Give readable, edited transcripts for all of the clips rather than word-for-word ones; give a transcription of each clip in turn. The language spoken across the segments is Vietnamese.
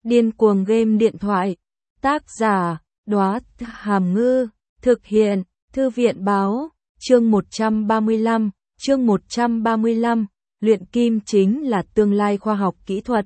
Điên cuồng game điện thoại. Tác giả, Đóa Hàm Ngư. Thực hiện, Thư viện Báo. Chương 135. Chương 135. Luyện kim chính là tương lai khoa học kỹ thuật.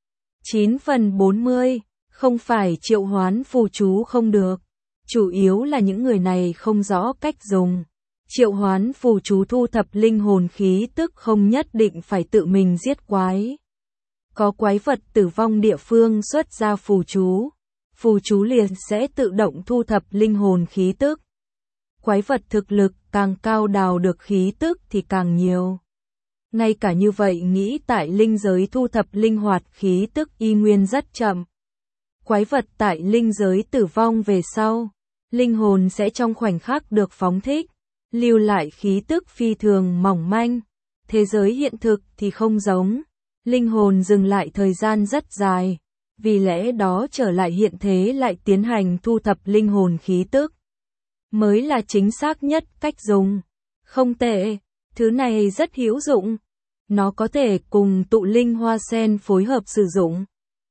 9/40. Không phải triệu hoán phù chú không được. Chủ yếu là những người này không rõ cách dùng. Triệu hoán phù chú thu thập linh hồn khí tức không nhất định phải tự mình giết quái. Có quái vật tử vong địa phương xuất ra phù chú liền sẽ tự động thu thập linh hồn khí tức. Quái vật thực lực càng cao đào được khí tức thì càng nhiều. Ngay cả như vậy nghĩ tại linh giới thu thập linh hoạt khí tức y nguyên rất chậm. Quái vật tại linh giới tử vong về sau, linh hồn sẽ trong khoảnh khắc được phóng thích, lưu lại khí tức phi thường mỏng manh. Thế giới hiện thực thì không giống, linh hồn dừng lại thời gian rất dài, vì lẽ đó trở lại hiện thế lại tiến hành thu thập linh hồn khí tức. Mới là chính xác nhất cách dùng. Không tệ, thứ này rất hữu dụng. Nó có thể cùng tụ linh hoa sen phối hợp sử dụng.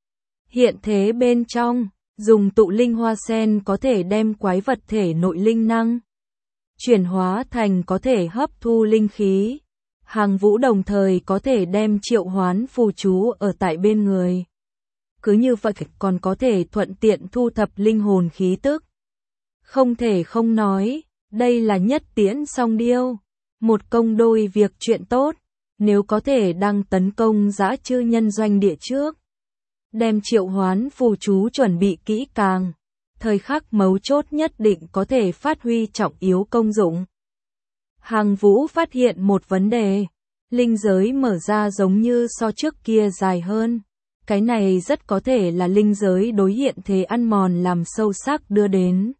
Hiện thế bên trong, dùng tụ linh hoa sen có thể đem quái vật thể nội linh năng chuyển hóa thành có thể hấp thu linh khí. Hàng Vũ đồng thời có thể đem triệu hoán phù chú ở tại bên người. Cứ như vậy còn có thể thuận tiện thu thập linh hồn khí tức. Không thể không nói, đây là nhất tiễn song điêu. Một công đôi việc chuyện tốt, nếu có thể đang tấn công dã chư nhân doanh địa trước. Đem triệu hoán phù chú chuẩn bị kỹ càng, thời khắc mấu chốt nhất định có thể phát huy trọng yếu công dụng. Hàng Vũ phát hiện một vấn đề, linh giới mở ra giống như so trước kia dài hơn. Cái này rất có thể là linh giới đối hiện thế ăn mòn làm sâu sắc đưa đến.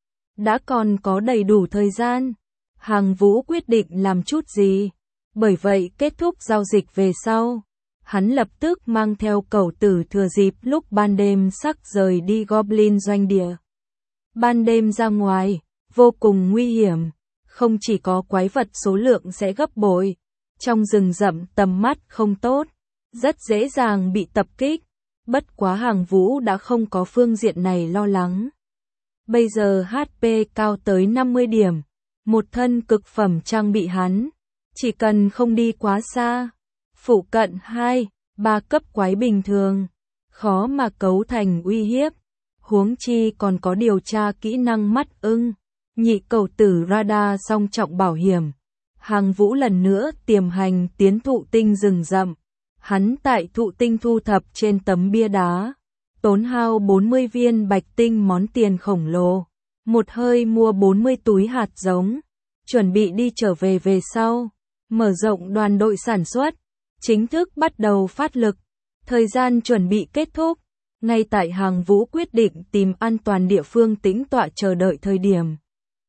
Đã còn có đầy đủ thời gian, Hàng Vũ quyết định làm chút gì. Bởi vậy kết thúc giao dịch về sau, hắn lập tức mang theo cẩu tử thừa dịp lúc ban đêm sắc rời đi Goblin doanh địa. Ban đêm ra ngoài, vô cùng nguy hiểm, không chỉ có quái vật số lượng sẽ gấp bội, trong rừng rậm tầm mắt không tốt, rất dễ dàng bị tập kích, bất quá Hàng Vũ đã không có phương diện này lo lắng. Bây giờ HP cao tới 50 điểm, một thân cực phẩm trang bị hắn, chỉ cần không đi quá xa, phụ cận 2-3 cấp quái bình thường, khó mà cấu thành uy hiếp, huống chi còn có điều tra kỹ năng mắt ưng, nhị cẩu tử radar song trọng bảo hiểm. Hàng Vũ lần nữa tiềm hành tiến thụ tinh rừng rậm, hắn tại thụ tinh thu thập trên tấm bia đá, tốn hao 40 viên bạch tinh món tiền khổng lồ, một hơi mua 40 túi hạt giống, chuẩn bị đi trở về sau. Mở rộng đoàn đội sản xuất, chính thức bắt đầu phát lực, thời gian chuẩn bị kết thúc, ngay tại Hàng Vũ quyết định tìm an toàn địa phương tĩnh tọa chờ đợi thời điểm.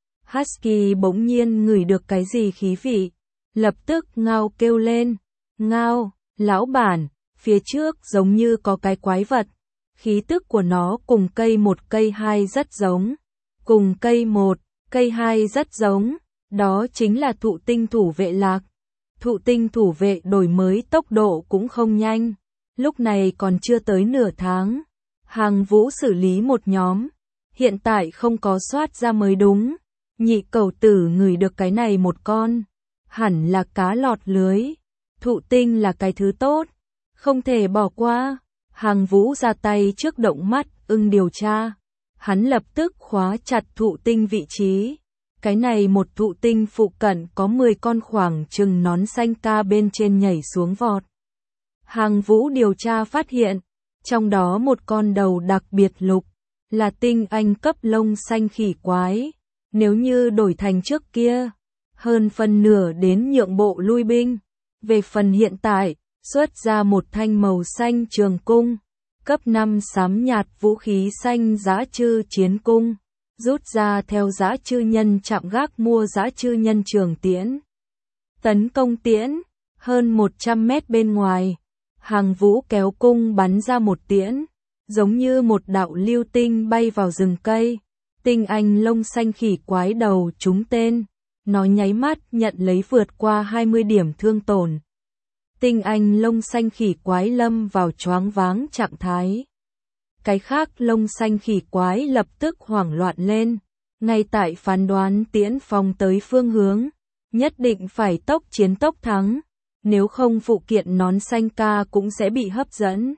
Husky bỗng nhiên ngửi được cái gì khí vị, lập tức ngao kêu lên, ngao, lão bản, phía trước giống như có cái quái vật, khí tức của nó cùng cây 1 cây 2 rất giống, cùng cây 1, cây 2 rất giống, đó chính là thụ tinh thủ vệ lạc. Thụ tinh thủ vệ đổi mới tốc độ cũng không nhanh, lúc này còn chưa tới nửa tháng. Hàng Vũ xử lý một nhóm, hiện tại không có soát ra mới đúng. Nhị cẩu tử ngửi được cái này một con, hẳn là cá lọt lưới. Thụ tinh là cái thứ tốt, không thể bỏ qua. Hàng Vũ ra tay trước động mắt ưng điều tra, hắn lập tức khóa chặt thụ tinh vị trí. Cái này một thụ tinh phụ cận có 10 con khoảng chừng nón xanh ca bên trên nhảy xuống vọt. Hàng Vũ điều tra phát hiện, trong đó một con đầu đặc biệt lục, là tinh anh cấp lông xanh khỉ quái. Nếu như đổi thành trước kia, hơn phân nửa đến nhượng bộ lui binh. Về phần hiện tại, xuất ra một thanh màu xanh trường cung, cấp 5 xám nhạt vũ khí xanh dã chư chiến cung. Rút ra theo dã chư nhân chạm gác mua dã chư nhân trường tiễn. Tấn công tiễn, hơn 100 mét bên ngoài, Hàng Vũ kéo cung bắn ra một tiễn, giống như một đạo lưu tinh bay vào rừng cây. Tinh anh lông xanh khỉ quái đầu trúng tên, nó nháy mắt nhận lấy vượt qua 20 điểm thương tổn. Tinh anh lông xanh khỉ quái lâm vào choáng váng trạng thái. cái khác lông xanh khỉ quái lập tức hoảng loạn lên. Ngay tại phán đoán tiễn phong tới phương hướng, nhất định phải tốc chiến tốc thắng, nếu không phụ kiện nón xanh ca cũng sẽ bị hấp dẫn.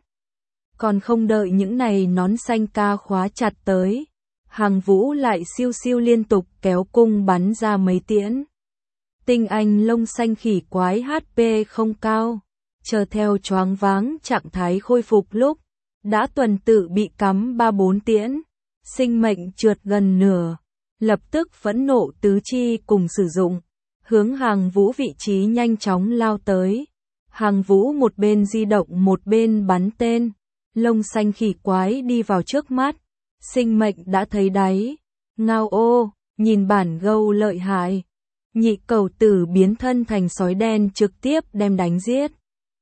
Còn không đợi những này nón xanh ca khóa chặt tới, Hàng Vũ lại siêu siêu liên tục kéo cung bắn ra mấy tiễn. Tinh anh lông xanh khỉ quái HP không cao, chờ theo choáng váng trạng thái khôi phục lúc, đã tuần tự bị cắm 3-4 tiễn, sinh mệnh trượt gần nửa, lập tức phẫn nộ tứ chi cùng sử dụng, hướng Hàng Vũ vị trí nhanh chóng lao tới. Hàng Vũ một bên di động một bên bắn tên, lông xanh khỉ quái đi vào trước mắt, sinh mệnh đã thấy đáy. Ngao ô, nhìn bản gâu lợi hại. Nhị cầu tử biến thân thành sói đen trực tiếp đem đánh giết.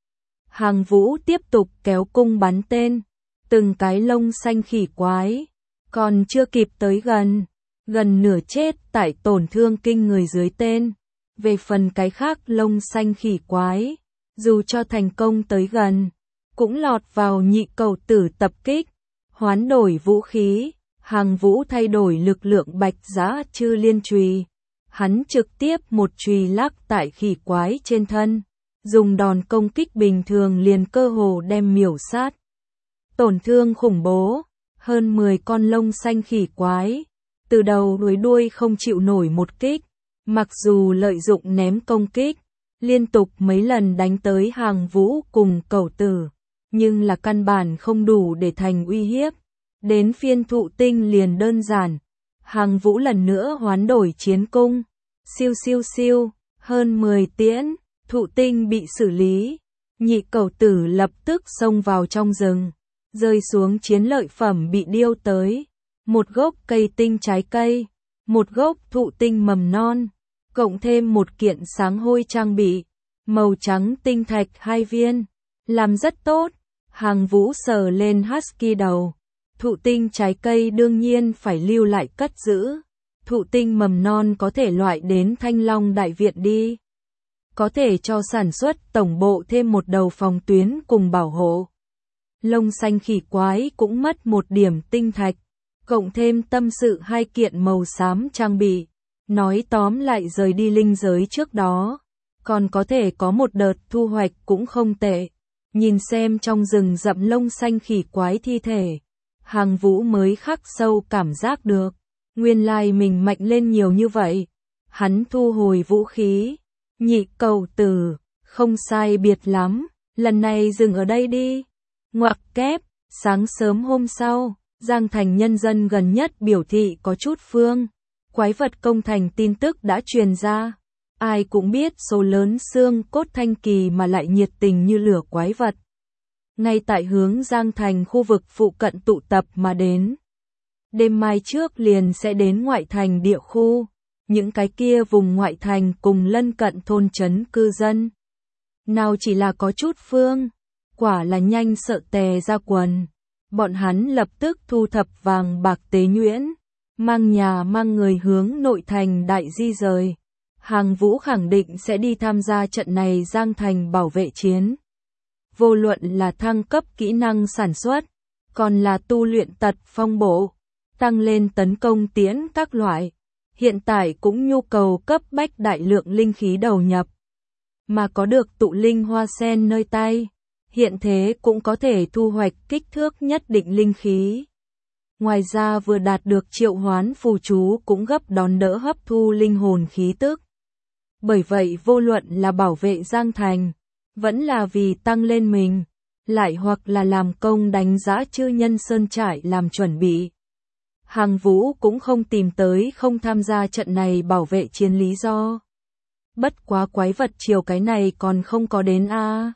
Hàng Vũ tiếp tục kéo cung bắn tên, từng cái lông xanh khỉ quái, còn chưa kịp tới gần nửa chết tại tổn thương kinh người dưới tên. Về phần cái khác lông xanh khỉ quái, dù cho thành công tới gần, cũng lọt vào nhị cầu tử tập kích. Hoán đổi vũ khí, Hàng Vũ thay đổi lực lượng bạch giá chư liên chùy. Hắn trực tiếp một chùy lắc tại khỉ quái trên thân, dùng đòn công kích bình thường liền cơ hồ đem miểu sát. Tổn thương khủng bố, hơn 10 con lông xanh khỉ quái, từ đầu đuôi đuôi không chịu nổi một kích, mặc dù lợi dụng ném công kích, liên tục mấy lần đánh tới Hàng Vũ cùng cầu tử, nhưng là căn bản không đủ để thành uy hiếp. Đến phiên thụ tinh liền đơn giản, Hàng Vũ lần nữa hoán đổi chiến cung, siêu siêu siêu, hơn 10 tiễn, thụ tinh bị xử lý, nhị cầu tử lập tức xông vào trong rừng, rơi xuống chiến lợi phẩm bị điêu tới, một gốc cây tinh trái cây, một gốc thụ tinh mầm non, cộng thêm một kiện sáng hôi trang bị, màu trắng tinh thạch 2 viên, làm rất tốt. Hàng Vũ sờ lên husky đầu, thụ tinh trái cây đương nhiên phải lưu lại cất giữ, thụ tinh mầm non có thể loại đến Thanh Long Đại Viện đi. Có thể cho sản xuất tổng bộ thêm một đầu phòng tuyến cùng bảo hộ. Lông xanh khỉ quái cũng mất 1 điểm tinh thạch, cộng thêm tâm sự 2 kiện màu xám trang bị. Nói tóm lại rời đi linh giới trước đó, còn có thể có một đợt thu hoạch cũng không tệ. Nhìn xem trong rừng rậm lông xanh khỉ quái thi thể, Hàng Vũ mới khắc sâu cảm giác được, nguyên lai mình mạnh lên nhiều như vậy. Hắn thu hồi vũ khí, nhị cầu tử, không sai biệt lắm, lần này dừng ở đây đi. Ngoặc kép, sáng sớm hôm sau, Giang Thành nhân dân gần nhất biểu thị có chút phương. Quái vật công thành tin tức đã truyền ra. Ai cũng biết số lớn xương cốt thanh kỳ mà lại nhiệt tình như lửa quái vật. Ngay tại hướng Giang Thành khu vực phụ cận tụ tập mà đến. Đêm mai trước liền sẽ đến ngoại thành địa khu. Những cái kia vùng ngoại thành cùng lân cận thôn trấn cư dân. Nào chỉ là có chút phương. Quả là nhanh sợ tè ra quần. Bọn hắn lập tức thu thập vàng bạc tế nhuyễn. Mang nhà mang người hướng nội thành đại di rời. Hàng Vũ khẳng định sẽ đi tham gia trận này Giang Thành bảo vệ chiến. Vô luận là thăng cấp kỹ năng sản xuất, còn là tu luyện tật phong bộ, tăng lên tấn công tiễn các loại. Hiện tại cũng nhu cầu cấp bách đại lượng linh khí đầu nhập. Mà có được tụ linh hoa sen nơi tay, hiện thế cũng có thể thu hoạch kích thước nhất định linh khí. Ngoài ra vừa đạt được triệu hoán phù chú cũng gấp đón đỡ hấp thu linh hồn khí tức. Bởi vậy vô luận là bảo vệ Giang Thành, vẫn là vì tăng lên mình, lại hoặc là làm công đánh giá chư nhân sơn trại làm chuẩn bị. Hàng Vũ cũng không tìm tới không tham gia trận này bảo vệ chiến lý do. Bất quá quái vật chiều cái này còn không có đến a.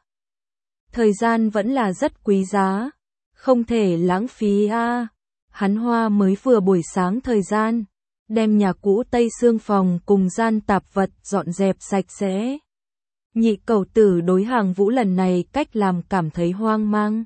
Thời gian vẫn là rất quý giá, không thể lãng phí a. Hắn hoa mới vừa buổi sáng thời gian, đem nhà cũ Tây Sương phòng cùng gian tạp vật dọn dẹp sạch sẽ. Nhị cầu tử đối Hàng Vũ lần này cách làm cảm thấy hoang mang.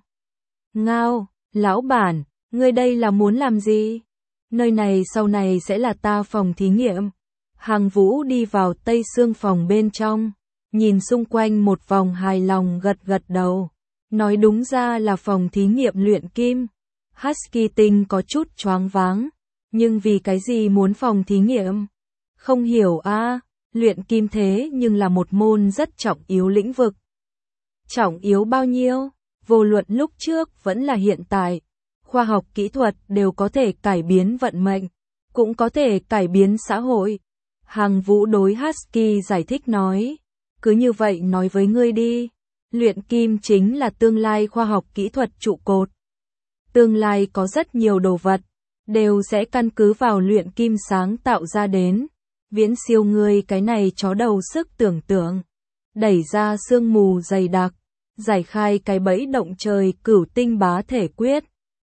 Ngao, lão bản, ngươi đây là muốn làm gì? Nơi này sau này sẽ là ta phòng thí nghiệm. Hàng Vũ đi vào Tây Sương phòng bên trong, nhìn xung quanh một vòng hài lòng gật gật đầu. Nói đúng ra là phòng thí nghiệm luyện kim. Husky tinh có chút choáng váng. Nhưng vì cái gì muốn phòng thí nghiệm? Không hiểu a, luyện kim thế nhưng là một môn rất trọng yếu lĩnh vực. Trọng yếu bao nhiêu? Vô luận lúc trước vẫn là hiện tại. Khoa học kỹ thuật đều có thể cải biến vận mệnh, cũng có thể cải biến xã hội. Hằng Vũ đối Husky giải thích nói. Cứ như vậy nói với ngươi đi. Luyện kim chính là tương lai khoa học kỹ thuật trụ cột. Tương lai có rất nhiều đồ vật, đều sẽ căn cứ vào luyện kim sáng tạo ra đến. Viễn siêu ngươi cái này chó đầu sức tưởng tượng. Đẩy ra sương mù dày đặc, giải khai cái bẫy động trời cửu tinh bá thể quyết.